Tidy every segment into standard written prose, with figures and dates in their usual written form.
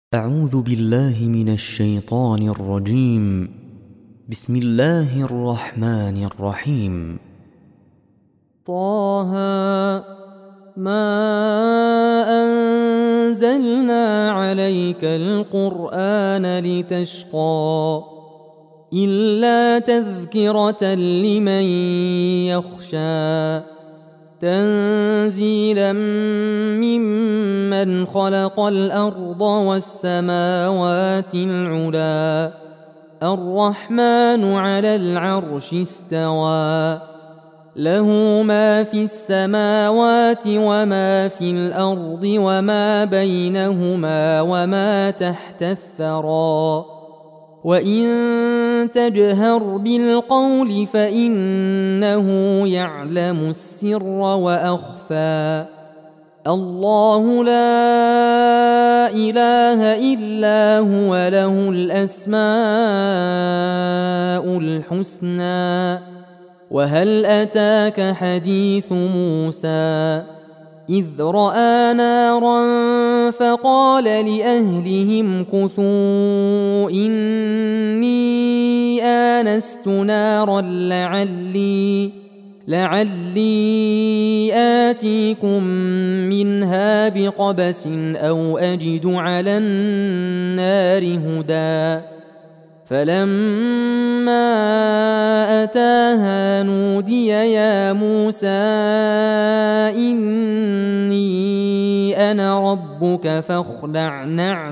أعوذ بالله من الشيطان الرجيم. بسم الله الرحمن الرحيم. طه ما أنزلنا عليك القرآن لتشقى إلا تذكرة لمن يخشى تنزيلا ممن خلق الأرض والسماوات العلى الرحمن على العرش استوى له ما في السماوات وما في الأرض وما بينهما وما تحت الثرى وإن تجهر بالقول فإنه يعلم السر وأخفى الله لا إله إلا هو له الأسماء الحسنى وهل أتاك حديث موسى إذ رأى نارا فقال لأهلهم كثوا إني آنست نارا لعلي آتيكم منها بقبس أو أجد على النار هدى فلما أتاها نودي يا موسى إني أنا ربك فاخلع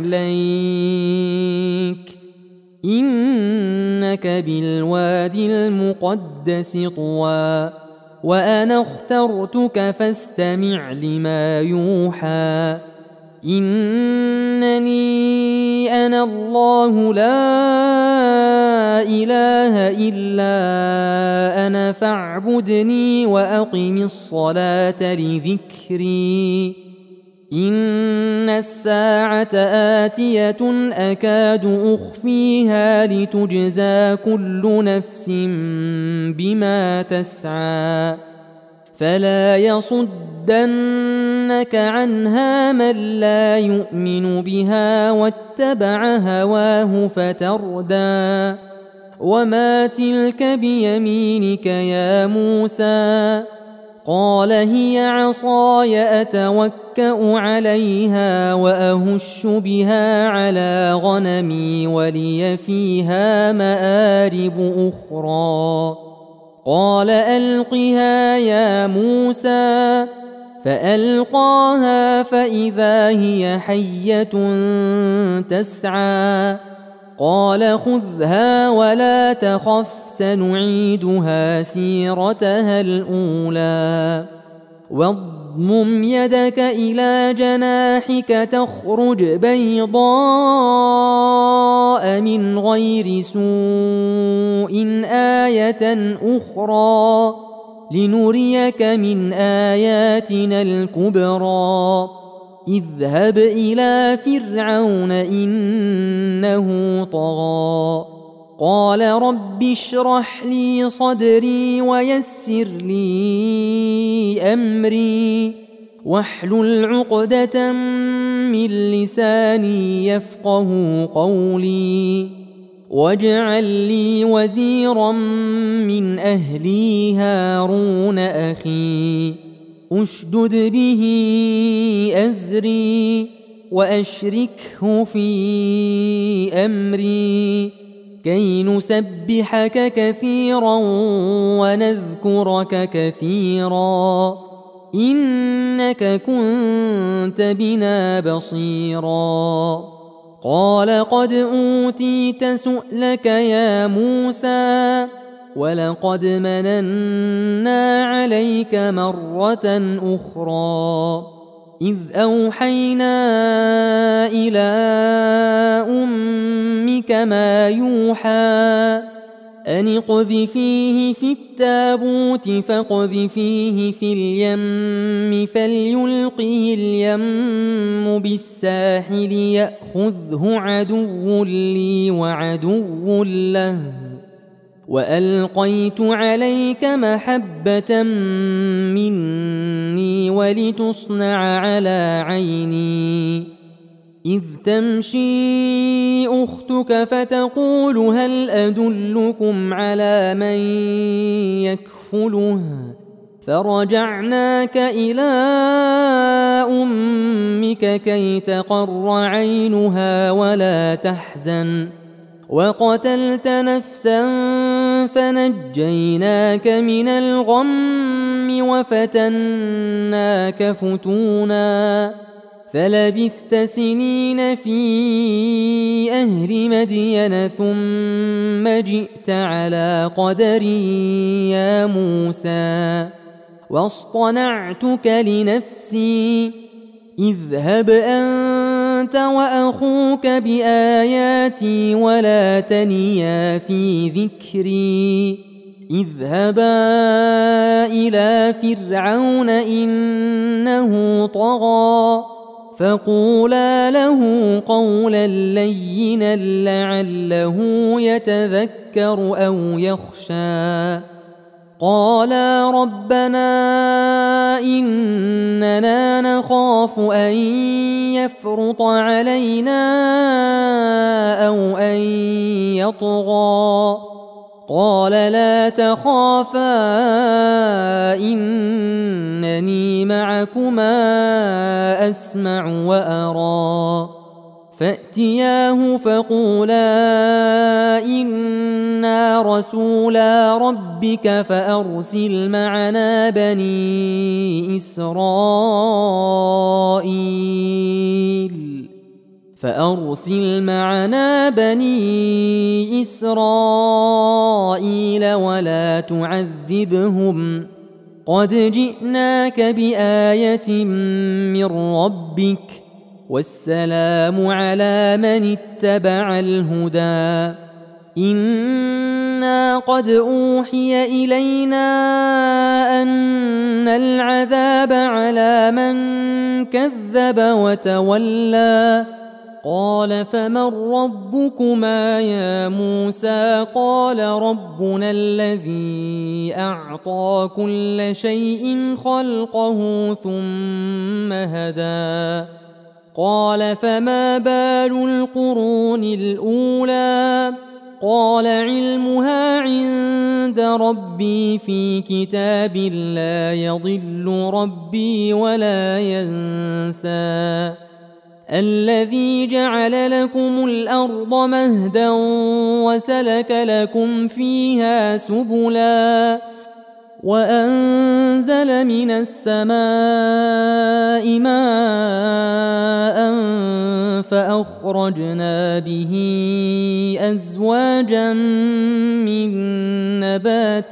نعليك إنك بالوادي المقدس طوى وأنا اخترتك فاستمع لما يوحى إنني أنا الله لا إله إلا أنا فاعبدني وأقم الصلاة لذكري إن الساعة آتية أكاد أخفيها لتجزى كل نفس بما تسعى فلا يصدنك عنها من لا يؤمن بها واتبع هواه فتردى وما تلك بيمينك يا موسى قال هي عصاي أتوكأ عليها وأهش بها على غنمي ولي فيها مآرب أخرى قال ألقها يا موسى فألقاها فإذا هي حية تسعى قال خذها ولا تخف سنعيدها سيرتها الأولى واضمم يدك إلى جناحك تخرج بيضاء من غير سوء آية أخرى لنريك من آياتنا الكبرى اذهب إلى فرعون إنه طغى قال رب اشرح لي صدري ويسر لي أمري واحلل عقدة من لساني يفقه قولي واجعل لي وزيرا من أهلي هارون أخي أشدد به أزري وأشركه في أمري كي نسبحك كثيرا ونذكرك كثيرا إنك كنت بنا بصيرا قال قد أوتيت سؤلك يا موسى ولقد مننا عليك مرة أخرى إذ أوحينا إلى أمك ما يوحى أن اقذفيه في التابوت فاقذفيه في اليم فليلقه اليم بالساحل يأخذه عدو لي وعدو له وألقيت عليك محبة مني ولتصنع على عيني إذ تمشي أختك فتقول هل أدلكم على من يكفله فرجعناك إلى أمك كي تقر عينها ولا تحزن وقتلت نفسا فنجيناك من الغم وفتناك فتونا فلبثت سنين في أهل مدين ثم جئت على قدري يا موسى واصطنعتك لنفسي اذهب أنت وأخوك بآياتي ولا تنيا في ذكري اذهبا إلى فرعون إنه طغى فقولا له قولا لينا لعله يتذكر أو يخشى قالا ربنا إننا نخاف أن يفرط علينا أو أن يطغى قال لا تخافا إنني معكما أسمع وأرى فأتياه فقولا إنا رسولا ربك فأرسل معنا بني إسرائيل ولا تعذبهم قد جئناك بآية من ربك والسلام على من اتبع الهدى إنا قد أوحي إلينا أن العذاب على من كذب وتولى قال فمن ربكما يا موسى قال ربنا الذي أعطى كل شيء خلقه ثم هدى قال فما بال القرون الأولى قال علمها عند ربي في كتاب لا يضل ربي ولا ينسى الذي جعل لكم الأرض مهدا وسلك لكم فيها سبلا وأنزل من السماء ماء فأخرجنا به أزواجا من نبات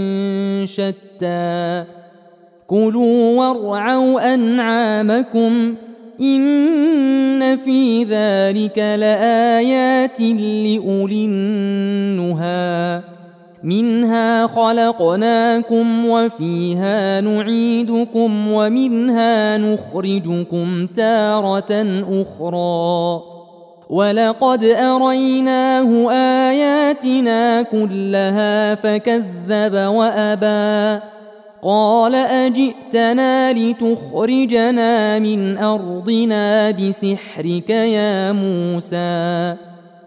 شتى كلوا وارعوا أنعامكم إن في ذلك لآيات لأولي النهى منها خلقناكم وفيها نعيدكم ومنها نخرجكم تارة أخرى ولقد أريناه آياتنا كلها فكذب وأبى قال أجئتنا لتخرجنا من أرضنا بسحرك يا موسى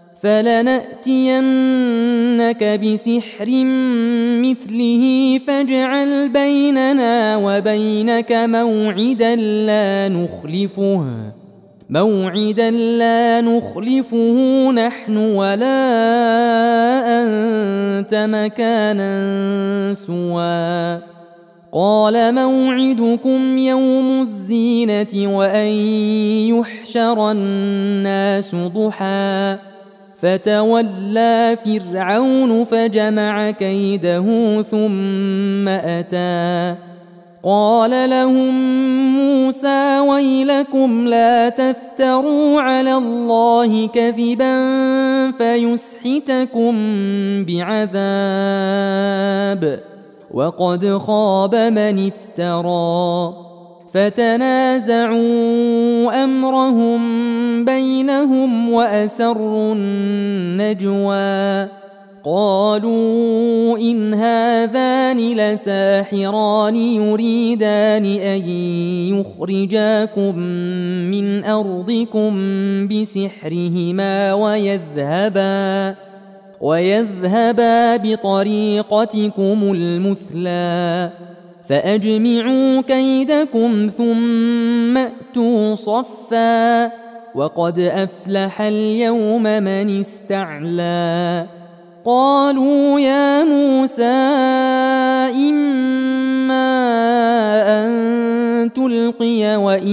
فلنأتينك بسحر مثله فاجعل بيننا وبينك موعدا لا نخلفه نحن ولا أنت مكانا سوى قال موعدكم يوم الزينة وأن يحشر الناس ضحى فتولى فرعون فجمع كيده ثم أتى قال لهم موسى ويلكم لا تفتروا على الله كذبا فيسحتكم بعذاب وقد خاب من افترى فتنازعوا أمرهم بينهم وأسروا النجوى قالوا إن هذان لساحران يريدان أن يخرجاكم من أرضكم بسحرهما ويذهبا بطريقتكم المثلى فأجمعوا كيدكم ثم أتوا صفا وقد أفلح اليوم من استعلى قالوا يا موسى إما أن تلقي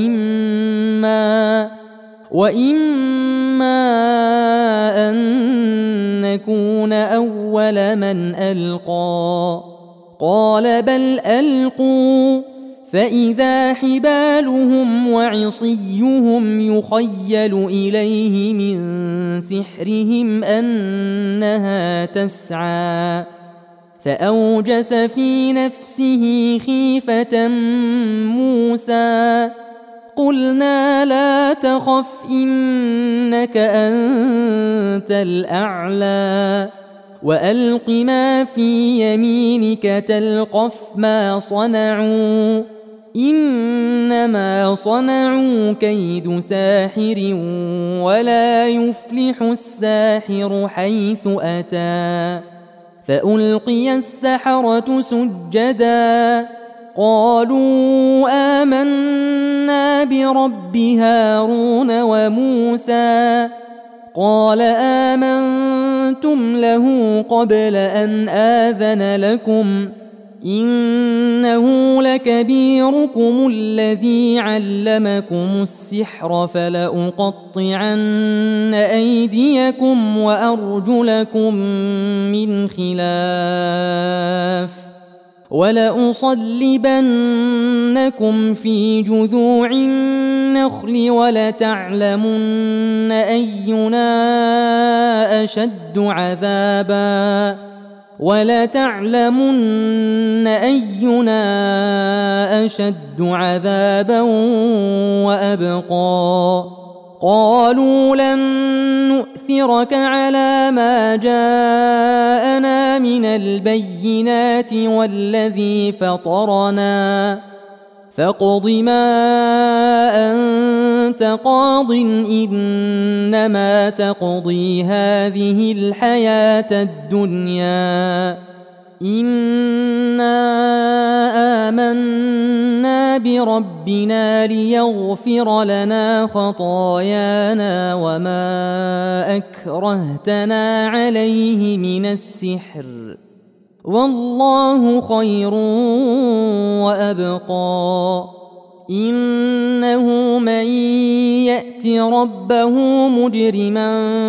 وإما أن نكون أول من ألقى قال بل ألقوا فإذا حبالهم وعصيهم يخيل إليه من سحرهم أنها تسعى فأوجس في نفسه خيفة موسى قلنا لا تخف إنك أنت الأعلى وألق ما في يمينك تلقف ما صنعوا إنما صنعوا كيد ساحر ولا يفلح الساحر حيث أتى فألقي السحرة سجدا قالوا آمنا برب هارون وموسى قال آمنتم له قبل أن آذن لكم إنه لكبيركم الذي علمكم السحر فلأقطعن أيديكم وأرجلكم من خلاف ولأصلبنكم في جذوع النخل ولتعلمن أينا أشد عذابا وأبقى قالوا لن نؤثرك على ما جاءنا من البينات والذي فطرنا فاقض ما أنت قاض إنما تقضي هذه الحياة الدنيا إنا آمنا بربنا ليغفر لنا خطايانا وما أكرهتنا عليه من السحر والله خير وأبقى إنه من يأت ربه مجرما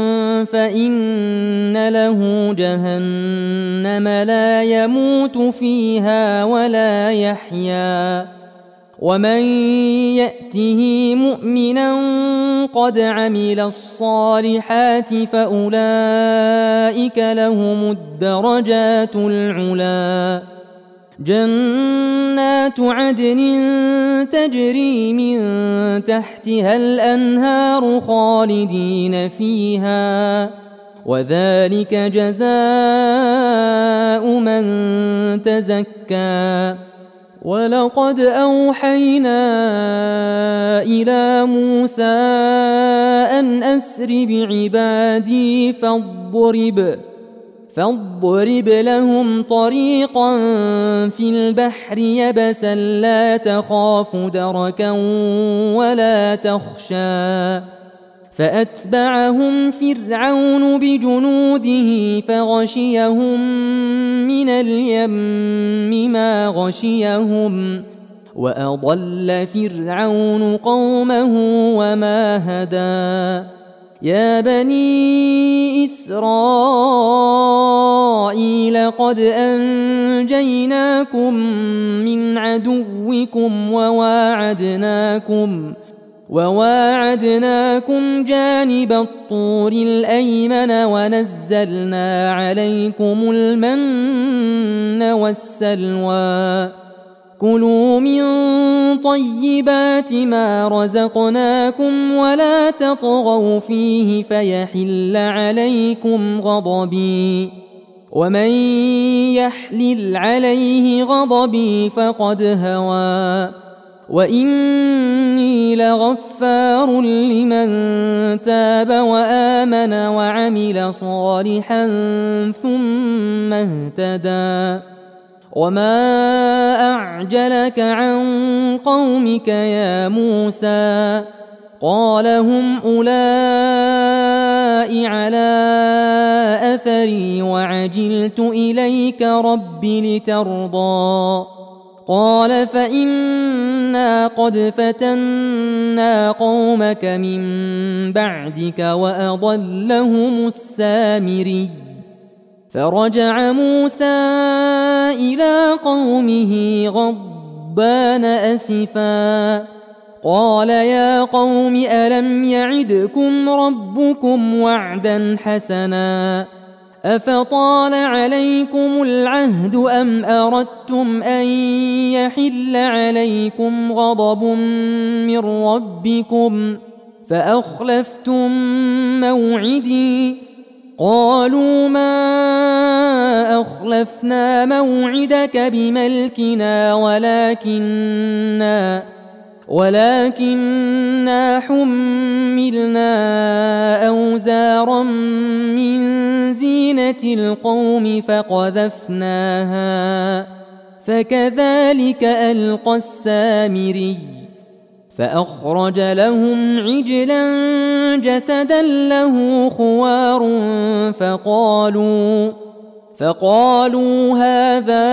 فإن له جهنم لا يموت فيها ولا يحيا ومن يأته مؤمنا قد عمل الصالحات فأولئك لهم الدرجات العلى جنات عدن تجري من تحتها الأنهار خالدين فيها وذلك جزاء من تزكى ولقد أوحينا إلى موسى أن أسر بعبادي فاضرب لهم طريقا في البحر يبسا لا تخاف دركا ولا تخشى فأتبعهم فرعون بجنوده فغشيهم من اليم ما غشيهم وأضل فرعون قومه وما هدى يا بني إسرائيل قد أنجيناكم من عدوكم وواعدناكم جانب الطور الأيمن ونزلنا عليكم المن والسلوى كلوا من طيبات ما رزقناكم ولا تطغوا فيه فيحل عليكم غضبي ومن يحلل عليه غضبي فقد هوى وإني لغفار لمن تاب وآمن وعمل صالحا ثم اهتدى وما أعجلك عن قومك يا موسى قال هم أولئك على أثري وعجلت إليك رب لترضى قال فإنا قد فتنا قومك من بعدك وأضلهم السامري فرجع موسى إلى قومه غضبان أسفا قال يا قوم ألم يعدكم ربكم وعدا حسنا أفطال عليكم العهد أم أردتم أن يحل عليكم غضب من ربكم فأخلفتم موعدي قالوا ما أخلفنا موعدك بملكنا ولكننا حملنا أوزارا من زينة القوم فقذفناها فكذلك ألقى السامري فأخرج لهم عجلا جسدا له خوار فقالوا هذا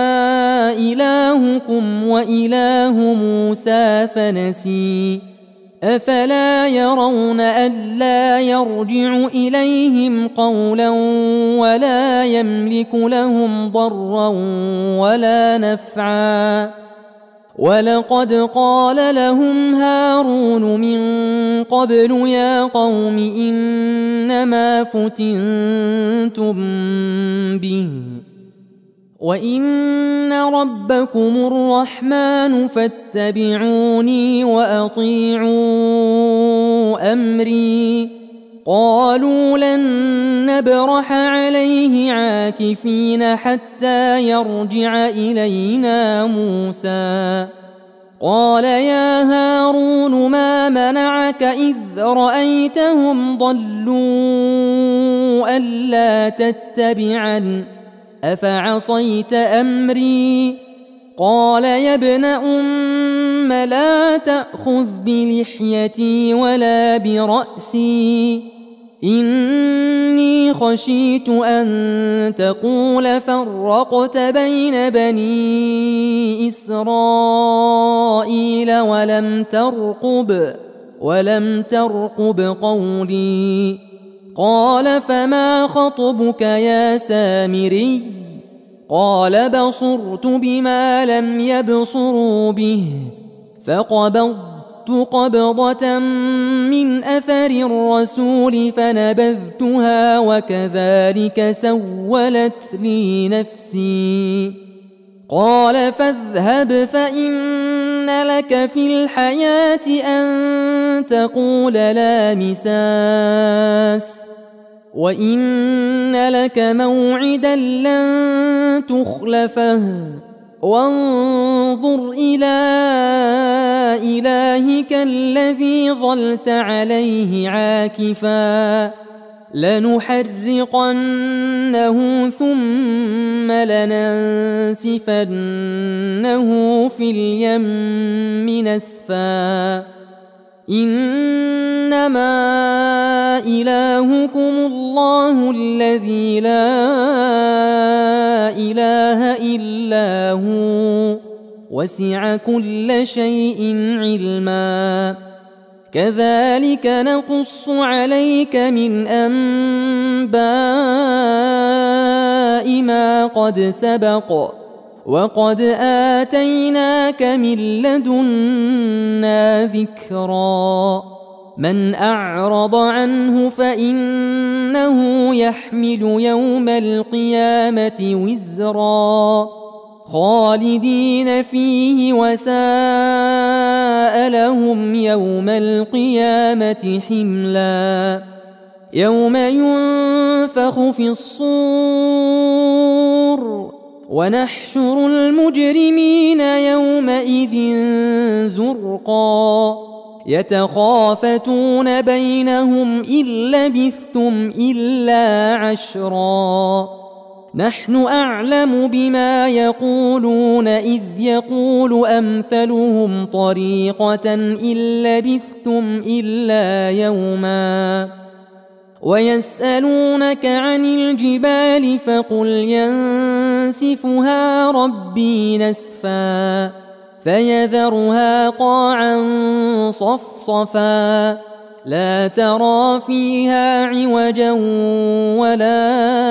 إلهكم وإله موسى فنسي أفلا يرون ألا يرجع إليهم قولا ولا يملك لهم ضرا ولا نفعا ولقد قال لهم هارون من قبل يا قوم إنما فتنتم به وإن ربكم الرحمن فاتبعوني وأطيعوا أمري قالوا لن نبرح عليه عاكفين حتى يرجع إلينا موسى قال يا هارون ما منعك إذ رأيتهم ضلوا ألا تتبعن أفعصيت أمري قال يا ابن أم لا تأخذ بلحيتي ولا برأسي إني خشيت أن تقول فرقت بين بني إسرائيل ولم ترقب قولي قال فما خطبك يا سامري قال بصرت بما لم يبصروا به فقبضت قبضة من أثر الرسول فنبذتها وكذلك سولت لي نفسي قال فاذهب فإن لك في الحياة أن تقول لا مساس وإن لك موعدا لن تخلفه وانظر إلى إلهك الذي ظلت عليه عاكفا لنحرقنه ثم لننسفنه في اليم نسفا إنما إلهكم الله الذي لا إله إلا هو وسع كل شيء علما كذلك نقص عليك من أنباء ما قد سبق وقد آتيناك من لدنا ذكرا من أعرض عنه فإنه يحمل يوم القيامة وزرا خالدين فيه وساء لهم يوم القيامة حملا يوم ينفخ في الصور ونحشر المجرمين يومئذ زرقا يتخافتون بينهم إن لبثتم إلا عشرا نحن أعلم بما يقولون إذ يقول أمثلهم طريقة إن لبثتم إلا يوما ويسألونك عن الجبال فقل ينسفها ربي نسفا فيذرها قاعا صفصفا لا ترى فيها عوجا ولا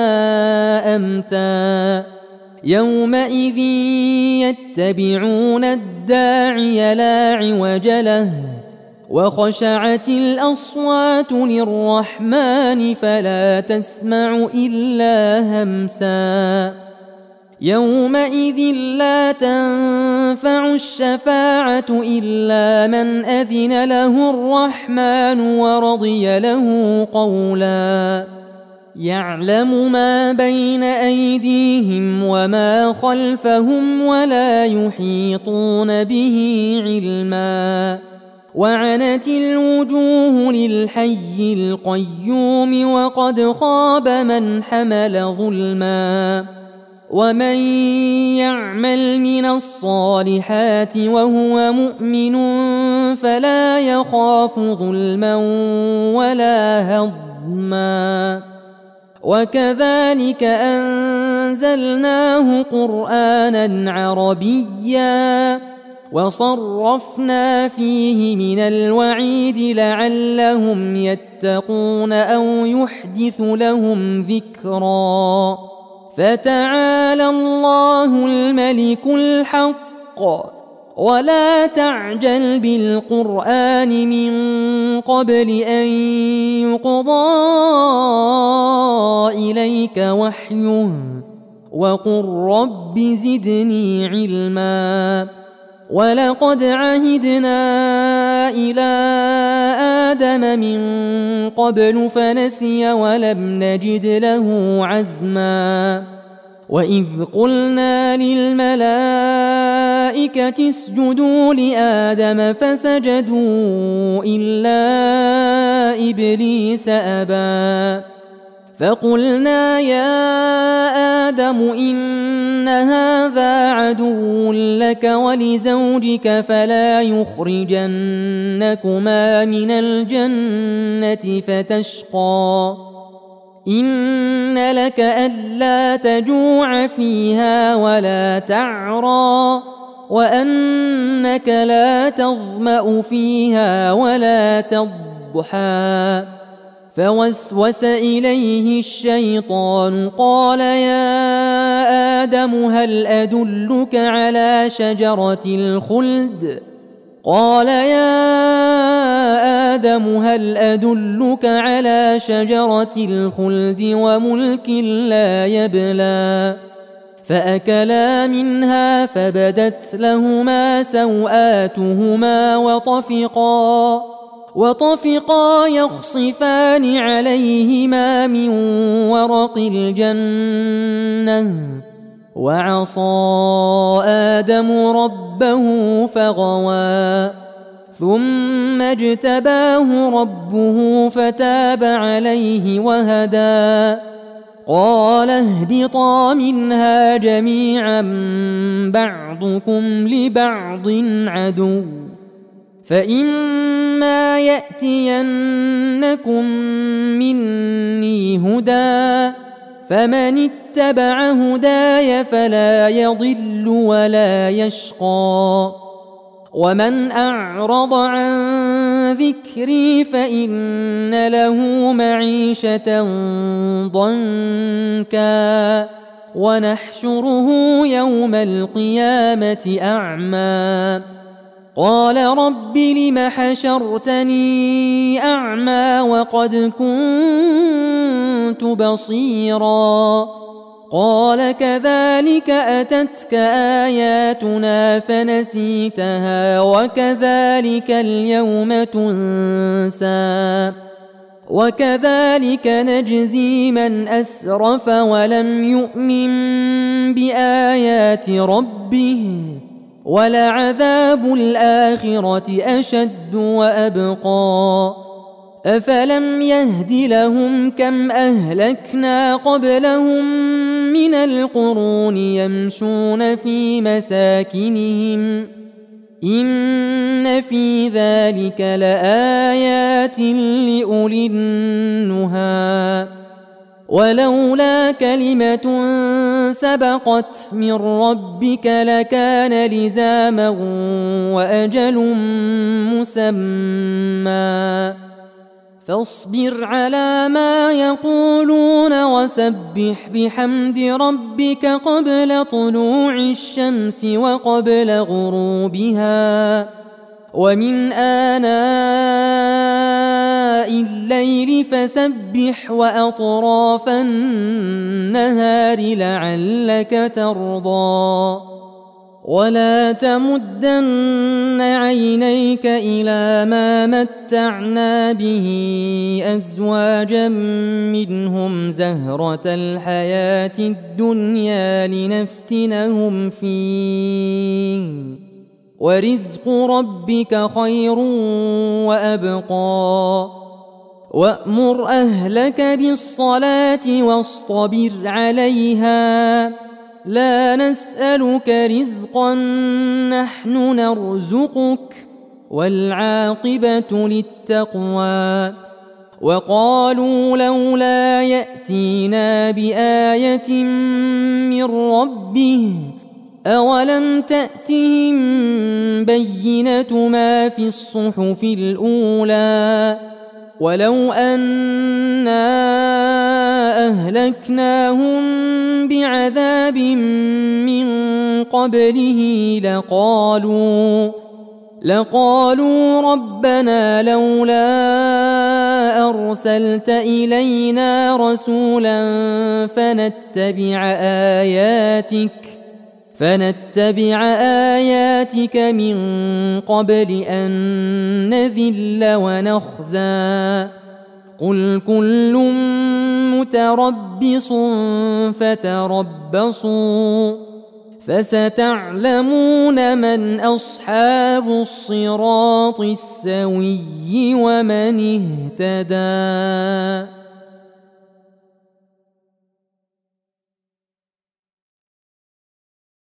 أمتا يومئذ يتبعون الداعي لا عوج له وخشعت الأصوات للرحمن فلا تسمع إلا همسا يومئذ لا تنفع الشفاعة إلا من أذن له الرحمن ورضي له قولا يعلم ما بين أيديهم وما خلفهم ولا يحيطون به علما وعنت الوجوه للحي القيوم وقد خاب من حمل ظلما ومن يعمل من الصالحات وهو مؤمن فلا يخاف ظلما ولا هضما وكذلك أنزلناه قرآنا عربيا وصرفنا فيه من الوعيد لعلهم يتقون أو يحدث لهم ذكرا فتعالى الله الملك الحق ولا تعجل بالقرآن من قبل أن يقضى إليك وحيه وقل رب زدني علما ولقد عهدنا إلى آدم من قبل فنسي ولم نجد له عزما وإذ قلنا للملائكة اسجدوا لآدم فسجدوا إلا إبليس أبى فقلنا يا آدم إن هذا عدو لك ولزوجك فلا يخرجنكما من الجنة فتشقى إن لك ألا تجوع فيها ولا تعرى وأنك لا تظمأ فيها ولا تضحى فوسوس إليه الشيطان قال يا آدم هل أدلك على شجرة الخلد قال يا آدم هل أدلك على شجرة الخلد وملك لا يبلى فأكلا منها فبدت لهما سوآتهما وطفقا يخصفان عليهما من ورق الجنة وعصى آدم ربه فغوى ثم اجتباه ربه فتاب عليه وهدى قال اهبطا منها جميعا بعضكم لبعض عدو فإما يأتينكم مني هدى فمن اتبع هداي فلا يضل ولا يشقى ومن أعرض عن ذكري فإن له معيشة ضنكا ونحشره يوم القيامة أعمى قال رب لم حشرتني أعمى وقد كنت بصيرا قال كذلك أتتك آياتنا فنسيتها وكذلك اليوم تنسى وكذلك نجزي من أسرف ولم يؤمن بآيات ربه ولعذاب الآخرة أشد وأبقى أفلم يهد لهم كم أهلكنا قبلهم من القرون يمشون في مساكنهم إن في ذلك لآيات لأولي النهى ولولا كلمة سبقت من ربك لكان لزاما وأجل مسمى فاصبر على ما يقولون وسبح بحمد ربك قبل طلوع الشمس وقبل غروبها ومن آناء الليل فسبح وأطراف النهار لعلك ترضى ولا تمدن عينيك إلى ما متعنا به أزواجا منهم زهرة الحياة الدنيا لنفتنهم فيه ورزق ربك خير وأبقى وأمر أهلك بالصلاة واصطبر عليها لا نسألك رزقا نحن نرزقك والعاقبة للتقوى وقالوا لولا يأتينا بآية من ربه أولم تأتهم بينة ما في الصحف الأولى ولو أنا أهلكناهم بعذاب من قبله لقالوا ربنا لولا أرسلت إلينا رسولا فنتبع آياتك من قبل أن نذل ونخزى قل كل متربص فتربصوا فستعلمون من أصحاب الصراط السوي ومن اهتدى